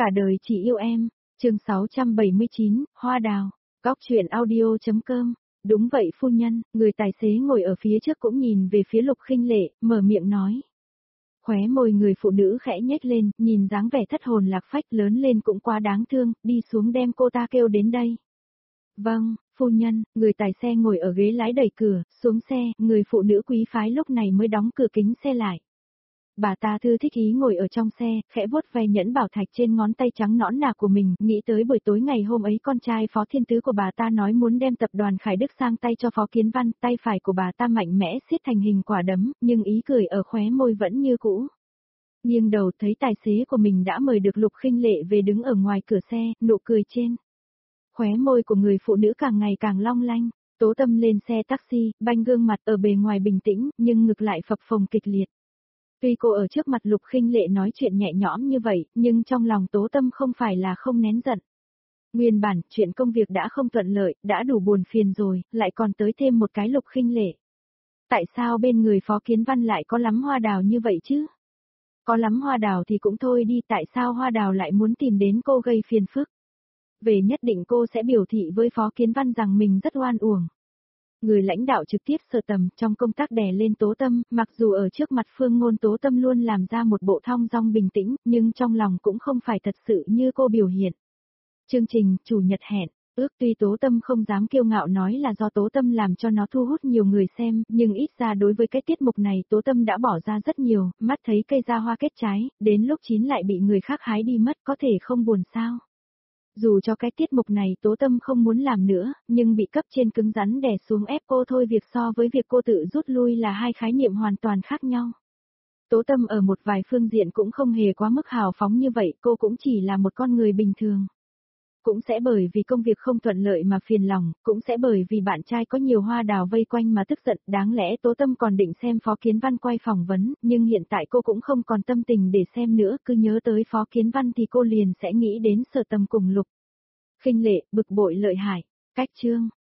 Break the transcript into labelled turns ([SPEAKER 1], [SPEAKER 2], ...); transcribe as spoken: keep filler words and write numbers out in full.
[SPEAKER 1] Cả đời chỉ yêu em, chương sáu trăm bảy mươi chín, Hoa Đào, góc truyện audio.com. Đúng vậy phu nhân, người tài xế ngồi ở phía trước cũng nhìn về phía Lục Khinh Lệ, mở miệng nói. Khóe môi người phụ nữ khẽ nhếch lên, nhìn dáng vẻ thất hồn lạc phách lớn lên cũng quá đáng thương, đi xuống đem cô ta kêu đến đây. Vâng, phu nhân, người tài xe ngồi ở ghế lái đẩy cửa, xuống xe, người phụ nữ quý phái lúc này mới đóng cửa kính xe lại. Bà ta thư thích ý ngồi ở trong xe, khẽ vuốt ve nhẫn bảo thạch trên ngón tay trắng nõn nà của mình, nghĩ tới buổi tối ngày hôm ấy con trai Phó Thiên Tứ của bà ta nói muốn đem tập đoàn Khải Đức sang tay cho Phó Kiến Văn, tay phải của bà ta mạnh mẽ siết thành hình quả đấm, nhưng ý cười ở khóe môi vẫn như cũ. Nghiêng đầu thấy tài xế của mình đã mời được Lục Khinh Lệ về đứng ở ngoài cửa xe, nụ cười trên khóe môi của người phụ nữ càng ngày càng long lanh. Tố Tâm lên xe taxi, banh gương mặt ở bề ngoài bình tĩnh, nhưng ngực lại phập phồng kịch liệt. Tuy cô ở trước mặt Lục Khinh Lệ nói chuyện nhẹ nhõm như vậy, nhưng trong lòng Tố Tâm không phải là không nén giận. Nguyên bản, chuyện công việc đã không thuận lợi, đã đủ buồn phiền rồi, lại còn tới thêm một cái Lục Khinh Lệ. Tại sao bên người Phó Kiến Văn lại có lắm hoa đào như vậy chứ? Có lắm hoa đào thì cũng thôi đi, tại sao hoa đào lại muốn tìm đến cô gây phiền phức? Về nhất định cô sẽ biểu thị với Phó Kiến Văn rằng mình rất oan uổng. Người lãnh đạo trực tiếp Sở Tầm trong công tác đè lên Tố Tâm, mặc dù ở trước mặt Phương Ngôn Tố Tâm luôn làm ra một bộ thong dong bình tĩnh, nhưng trong lòng cũng không phải thật sự như cô biểu hiện. Chương trình, chủ nhật hẹn, ước tuy Tố Tâm không dám kiêu ngạo nói là do Tố Tâm làm cho nó thu hút nhiều người xem, nhưng ít ra đối với cái tiết mục này Tố Tâm đã bỏ ra rất nhiều, mắt thấy cây ra hoa kết trái, đến lúc chín lại bị người khác hái đi mất, có thể không buồn sao. Dù cho cái tiết mục này Tố Tâm không muốn làm nữa, nhưng bị cấp trên cứng rắn đè xuống ép cô thôi, việc so với việc cô tự rút lui là hai khái niệm hoàn toàn khác nhau. Tố Tâm ở một vài phương diện cũng không hề quá mức hào phóng như vậy, cô cũng chỉ là một con người bình thường. Cũng sẽ bởi vì công việc không thuận lợi mà phiền lòng, cũng sẽ bởi vì bạn trai có nhiều hoa đào vây quanh mà tức giận, đáng lẽ Tố Tâm còn định xem Phó Kiến Văn quay phỏng vấn, nhưng hiện tại cô cũng không còn tâm tình để xem nữa, cứ nhớ tới Phó Kiến Văn thì cô liền sẽ nghĩ đến Sở Tầm cùng Lục Khinh Lệ, bực bội lợi hại. Cách chương